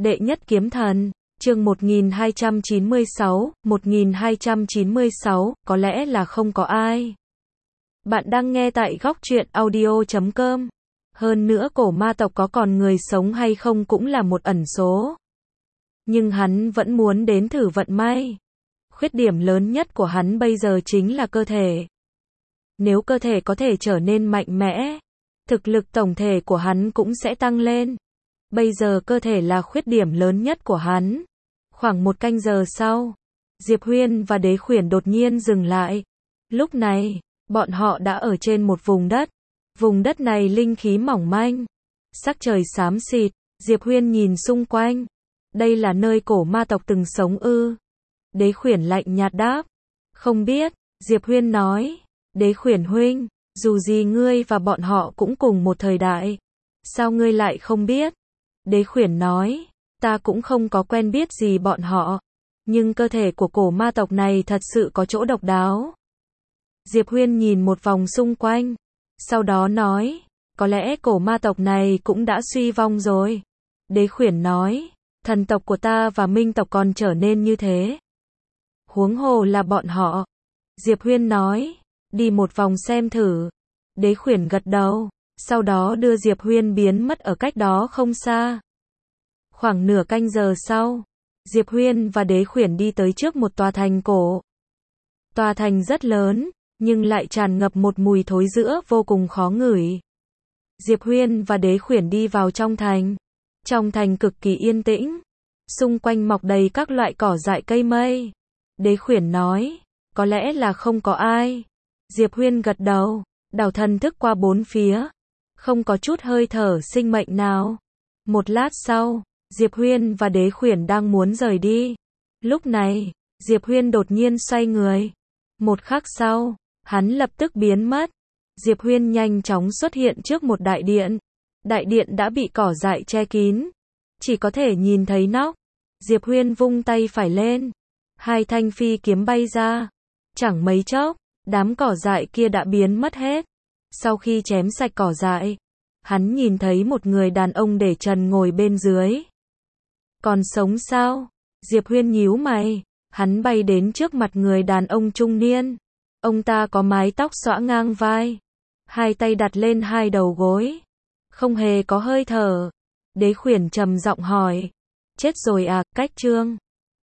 Đệ nhất kiếm thần, chương 1296, có lẽ là không có ai. Bạn đang nghe tại góc truyện audio.com. Hơn nữa cổ ma tộc có còn người sống hay không cũng là một ẩn số. Nhưng hắn vẫn muốn đến thử vận may. Khuyết điểm lớn nhất của hắn bây giờ chính là cơ thể. Nếu cơ thể có thể trở nên mạnh mẽ, thực lực tổng thể của hắn cũng sẽ tăng lên. Bây giờ cơ thể là khuyết điểm lớn nhất của hắn. Khoảng một canh giờ sau, Diệp Huyên và Đế Khuyển đột nhiên dừng lại. Lúc này, bọn họ đã ở trên một vùng đất. Vùng đất này linh khí mỏng manh, sắc trời xám xịt. Diệp Huyên nhìn xung quanh. Đây là nơi cổ ma tộc từng sống ư? Đế Khuyển lạnh nhạt đáp. Không biết, Diệp Huyên nói. Đế Khuyển huynh, dù gì ngươi và bọn họ cũng cùng một thời đại. Sao ngươi lại không biết? Đế Khuyển nói. Ta cũng không có quen biết gì bọn họ. Nhưng cơ thể của cổ ma tộc này thật sự có chỗ độc đáo. Diệp Huyên nhìn một vòng xung quanh. Sau đó nói. Có lẽ cổ ma tộc này cũng đã suy vong rồi. Đế Khuyển nói. Thần tộc của ta và minh tộc còn trở nên như thế. Huống hồ là bọn họ. Diệp Huyên nói. Đi một vòng xem thử. Đế Khuyển gật đầu. Sau đó đưa Diệp Huyên biến mất ở cách đó không xa. Khoảng nửa canh giờ sau, Diệp Huyên và Đế Khuyển đi tới trước một tòa thành cổ. Tòa thành rất lớn, nhưng lại tràn ngập một mùi thối rữa vô cùng khó ngửi. Diệp Huyên và Đế Khuyển đi vào trong thành. Trong thành cực kỳ yên tĩnh. Xung quanh mọc đầy các loại cỏ dại cây mây. Đế Khuyển nói, có lẽ là không có ai. Diệp Huyên gật đầu, đảo thần thức qua bốn phía. Không có chút hơi thở sinh mệnh nào. Một lát sau, Diệp Huyên và Đế Khuyển đang muốn rời đi. Lúc này, Diệp Huyên đột nhiên xoay người. Một khắc sau, hắn lập tức biến mất. Diệp Huyên nhanh chóng xuất hiện trước một đại điện. Đại điện đã bị cỏ dại che kín. Chỉ có thể nhìn thấy nóc. Diệp Huyên vung tay phải lên. Hai thanh phi kiếm bay ra. Chẳng mấy chốc, đám cỏ dại kia đã biến mất hết. Sau khi chém sạch cỏ dại, hắn nhìn thấy một người đàn ông để trần ngồi bên dưới. Còn sống sao? Diệp Huyên nhíu mày. Hắn bay đến trước mặt người đàn ông trung niên. Ông ta có mái tóc xõa ngang vai. Hai tay đặt lên hai đầu gối. Không hề có hơi thở. Đế Khuyển trầm giọng hỏi. Chết rồi à, Cách Trương?